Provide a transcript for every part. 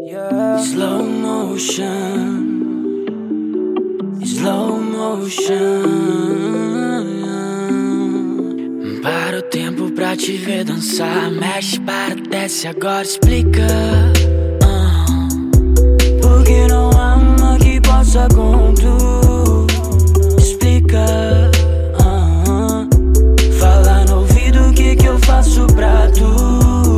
Slow motion, slow motion. Para o tempo pra te ver dançar. Mexe, para, desce, agora explica. Porque não há uma que possa com tu. Explica. Fala no ouvido o que eu faço pra tu.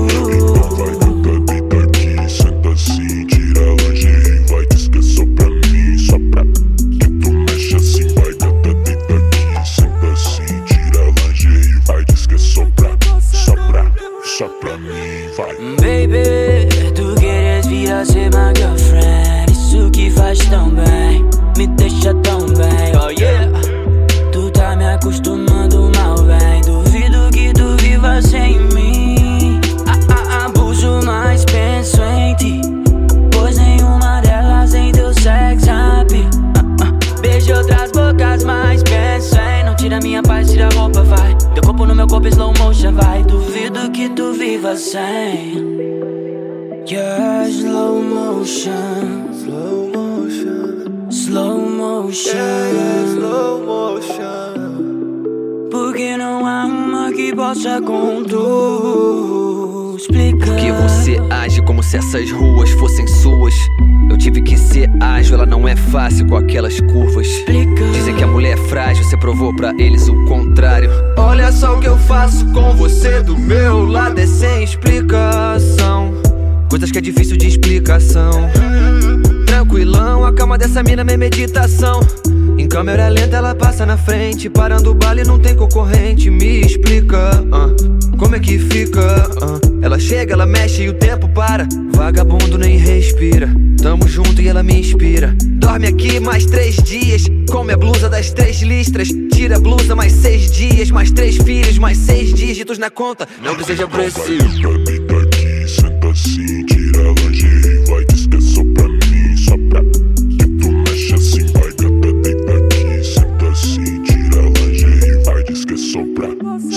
Só pra mim, vai. Baby, tu queres vir a ser my girlfriend. Isso que faz tão bem, me deixa tão bem, oh yeah. Tu tá me acostumando mal, bem. Duvido que tu viva sem mim. Abuso, mas penso em ti, pois nenhuma delas em teu sex appeal. Beijo outras bocas, mas penso em não tira minha paz, tira a roupa, vai. Teu corpo no meu corpo, slow motion, vai. Duvido que tu viva sem. Yeah, slow motion, slow motion, slow motion, yeah, slow motion. Porque não há uma que possa com tu. Explica. Porque você age como se essas ruas fossem suas. Eu tive que ser ágil, ela não é fácil com aquelas curvas. Explica. Dizem que a mulher é frágil, você provou pra eles o contrário. Olha só o que eu faço com você do meu lado, é sem explicação. Coisas que é difícil de explicação. Tranquilão, a calma dessa mina é minha meditação. Em câmera lenta ela passa na frente, parando o baile não tem concorrente. Me explica, como é que fica? Ela chega, ela mexe e o tempo para. Vagabundo nem respira. Tamo junto e ela me inspira. Dorme aqui mais 3 dias, come a blusa das 3 listras. Tira a blusa mais 6 dias, mais 3 filhos, mais 6 dígitos na conta. Não que seja preciso. Deita aqui, senta assim, tira a lingerie, vai, diz que é só pra mim, só pra que tu mexe assim, vai, gata, deita aqui, senta assim, tira a lingerie, vai, diz que é só pra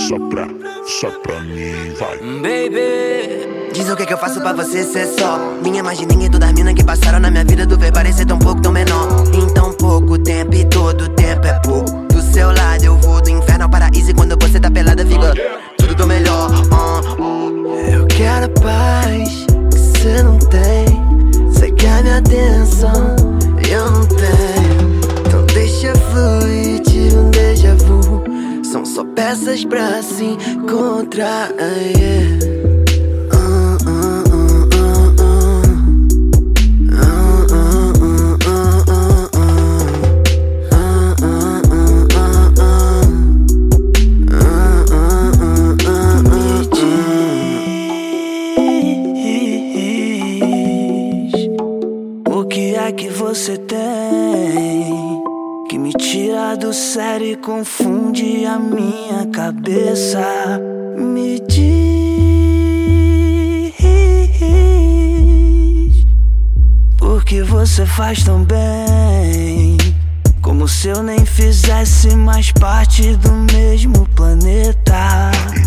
mim, vai. Baby, diz o que eu faço pra você ser só minha, mais de ninguém, todas as minas que passaram na minha vida. Tu vê parecer tão pouco, tão menor. Em tão pouco tempo e todo tempo é pouco. Do seu lado eu vou do inferno ao paraíso, e quando você tá pelada fica tudo tão melhor. Eu quero a paz que cê não tem. Cê quer minha atenção e eu não tenho. Então deixa fluir, tive um déjà vu. São só peças pra se encontrar, yeah. o que é que você tem que me tira do sério e confunde a minha cabeça? Me diz, porque você faz tão bem, como se eu nem fizesse mais parte do mesmo planeta.